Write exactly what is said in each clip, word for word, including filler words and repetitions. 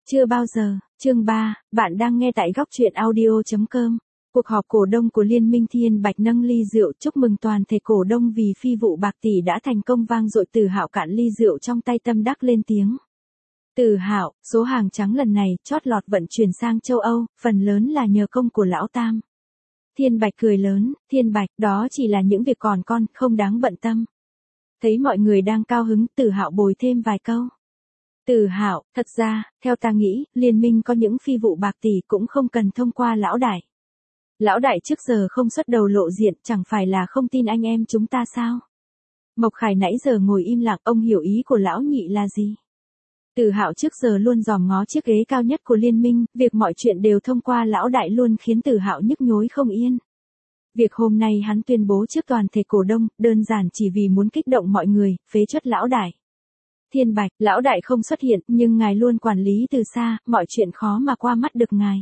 Chưa bao giờ, chương ba, bạn đang nghe tại góc truyện audio chấm com. Cuộc họp cổ đông của Liên minh Thiên Bạch nâng ly rượu chúc mừng toàn thể cổ đông vì phi vụ bạc tỷ đã thành công vang dội. Từ Hạo cạn ly rượu trong tay tâm đắc lên tiếng. Từ Hạo, số hàng trắng lần này chót lọt vận chuyển sang châu Âu, phần lớn là nhờ công của lão Tam. Thiên Bạch cười lớn, Thiên Bạch, đó chỉ là những việc còn con, không đáng bận tâm. Thấy mọi người đang cao hứng, Từ Hạo bồi thêm vài câu. Từ Hạo, thật ra, theo ta nghĩ, liên minh có những phi vụ bạc tỷ cũng không cần thông qua lão đại. Lão đại trước giờ không xuất đầu lộ diện, chẳng phải là không tin anh em chúng ta sao? Mộc Khải nãy giờ ngồi im lặng, ông hiểu ý của lão nhị là gì? Từ Hạo trước giờ luôn dòm ngó chiếc ghế cao nhất của liên minh, việc mọi chuyện đều thông qua lão đại luôn khiến Từ Hạo nhức nhối không yên. Việc hôm nay hắn tuyên bố trước toàn thể cổ đông, đơn giản chỉ vì muốn kích động mọi người, phế truất lão đại. Thiên Bạch, lão đại không xuất hiện, nhưng ngài luôn quản lý từ xa, mọi chuyện khó mà qua mắt được ngài.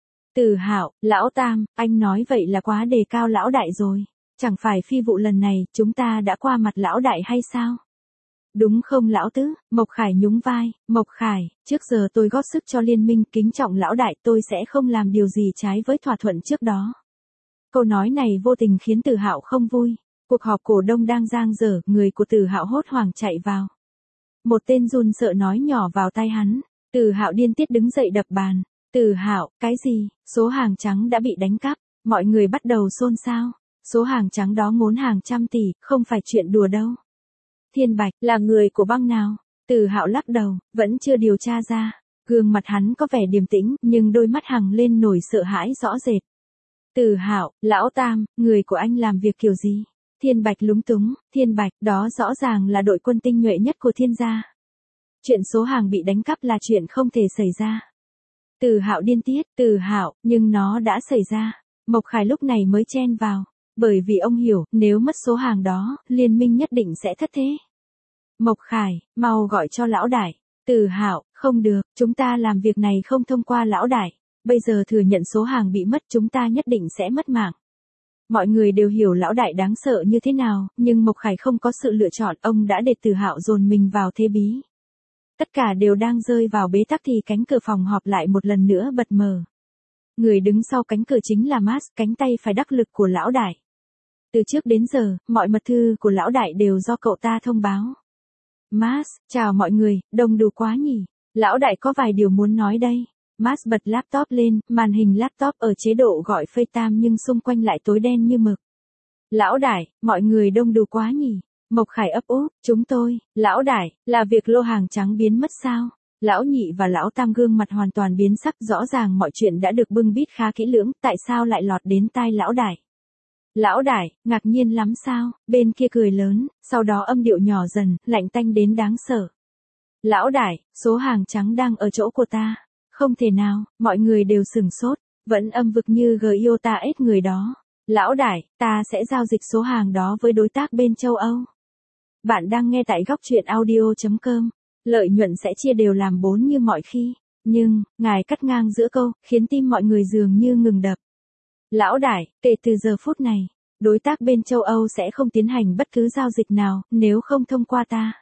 Từ Hạo, lão Tam, anh nói vậy là quá đề cao lão đại rồi. Chẳng phải phi vụ lần này, chúng ta đã qua mặt lão đại hay sao? Đúng không lão tứ? Mộc Khải nhún vai, Mộc Khải, trước giờ tôi góp sức cho liên minh, kính trọng lão đại, tôi sẽ không làm điều gì trái với thỏa thuận trước đó. Câu nói này vô tình khiến Từ Hạo không vui. Cuộc họp cổ đông đang dang dở, người của Từ Hạo hốt hoảng chạy vào. Một tên run sợ nói nhỏ vào tai hắn. Từ Hạo điên tiết đứng dậy đập bàn. Từ Hạo, cái gì? Số hàng trắng đã bị đánh cắp. Mọi người bắt đầu xôn xao. Số hàng trắng đó ngốn hàng trăm tỷ, không phải chuyện đùa đâu. Thiên Bạch, là người của băng nào? Từ Hạo lắc đầu, vẫn chưa điều tra ra. Gương mặt hắn có vẻ điềm tĩnh, nhưng đôi mắt hằng lên nổi sợ hãi rõ rệt. Từ Hạo, lão Tam, người của anh làm việc kiểu gì? Thiên Bạch lúng túng, Thiên Bạch, đó rõ ràng là đội quân tinh nhuệ nhất của Thiên gia. Chuyện số hàng bị đánh cắp là chuyện không thể xảy ra. Từ Hạo điên tiết, Từ Hạo, nhưng nó đã xảy ra. Mộc Khải lúc này mới chen vào, bởi vì ông hiểu, nếu mất số hàng đó, liên minh nhất định sẽ thất thế. Mộc Khải, mau gọi cho lão đại. Từ Hạo, không được, chúng ta làm việc này không thông qua lão đại. Bây giờ thừa nhận số hàng bị mất chúng ta nhất định sẽ mất mạng. Mọi người đều hiểu lão đại đáng sợ như thế nào, nhưng Mộc Khải không có sự lựa chọn, ông đã để Từ Hạo dồn mình vào thế bí. Tất cả đều đang rơi vào bế tắc thì cánh cửa phòng họp lại một lần nữa bật mở. Người đứng sau cánh cửa chính là Mars, cánh tay phải đắc lực của lão đại. Từ trước đến giờ, mọi mật thư của lão đại đều do cậu ta thông báo. Mars, chào mọi người, đông đủ quá nhỉ. Lão đại có vài điều muốn nói đây. Mars bật laptop lên, màn hình laptop ở chế độ gọi FaceTime nhưng xung quanh lại tối đen như mực. Lão đại, mọi người đông đủ quá nhỉ. Mộc Khải ấp úp, chúng tôi, lão đại, là việc lô hàng trắng biến mất sao? Lão nhị và lão Tam gương mặt hoàn toàn biến sắc, rõ ràng mọi chuyện đã được bưng bít khá kỹ lưỡng, tại sao lại lọt đến tai lão đại? Lão đại, ngạc nhiên lắm sao? Bên kia cười lớn, sau đó âm điệu nhỏ dần, lạnh tanh đến đáng sợ. Lão đại, số hàng trắng đang ở chỗ của ta. Không thể nào, mọi người đều sửng sốt, vẫn âm vực như giota ét người đó. Lão đại, ta sẽ giao dịch số hàng đó với đối tác bên châu Âu. Bạn đang nghe tại góc truyện audio chấm com. Lợi nhuận sẽ chia đều làm bốn như mọi khi. Nhưng, ngài cắt ngang giữa câu, khiến tim mọi người dường như ngừng đập. Lão đại, kể từ giờ phút này, đối tác bên châu Âu sẽ không tiến hành bất cứ giao dịch nào, nếu không thông qua ta.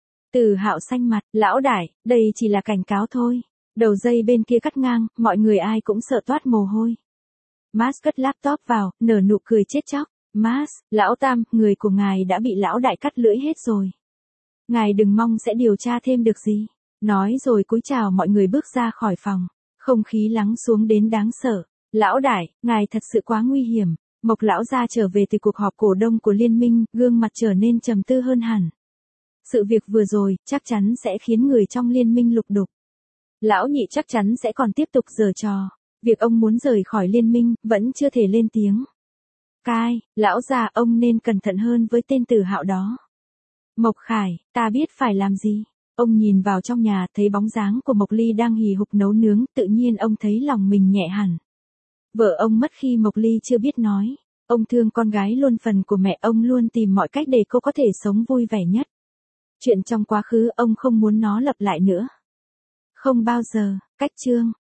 Từ Hạo xanh mặt, lão đại, đây chỉ là cảnh cáo thôi. Đầu dây bên kia cắt ngang, mọi người ai cũng sợ toát mồ hôi. Mars cất laptop vào, nở nụ cười chết chóc. Mars, lão Tam, người của ngài đã bị lão đại cắt lưỡi hết rồi. Ngài đừng mong sẽ điều tra thêm được gì. Nói rồi cúi chào mọi người bước ra khỏi phòng. Không khí lắng xuống đến đáng sợ. Lão đại, ngài thật sự quá nguy hiểm. Mộc lão gia trở về từ cuộc họp cổ đông của liên minh, gương mặt trở nên trầm tư hơn hẳn. Sự việc vừa rồi, chắc chắn sẽ khiến người trong liên minh lục đục. Lão nhị chắc chắn sẽ còn tiếp tục giở trò. Việc ông muốn rời khỏi liên minh, vẫn chưa thể lên tiếng. Cai, lão già, ông nên cẩn thận hơn với tên Từ Hạo đó. Mộc Khải, ta biết phải làm gì. Ông nhìn vào trong nhà, thấy bóng dáng của Mộc Ly đang hì hục nấu nướng, tự nhiên ông thấy lòng mình nhẹ hẳn. Vợ ông mất khi Mộc Ly chưa biết nói. Ông thương con gái luôn phần của mẹ, ông luôn tìm mọi cách để cô có thể sống vui vẻ nhất. Chuyện trong quá khứ ông không muốn nó lặp lại nữa. Không bao giờ, cách chương.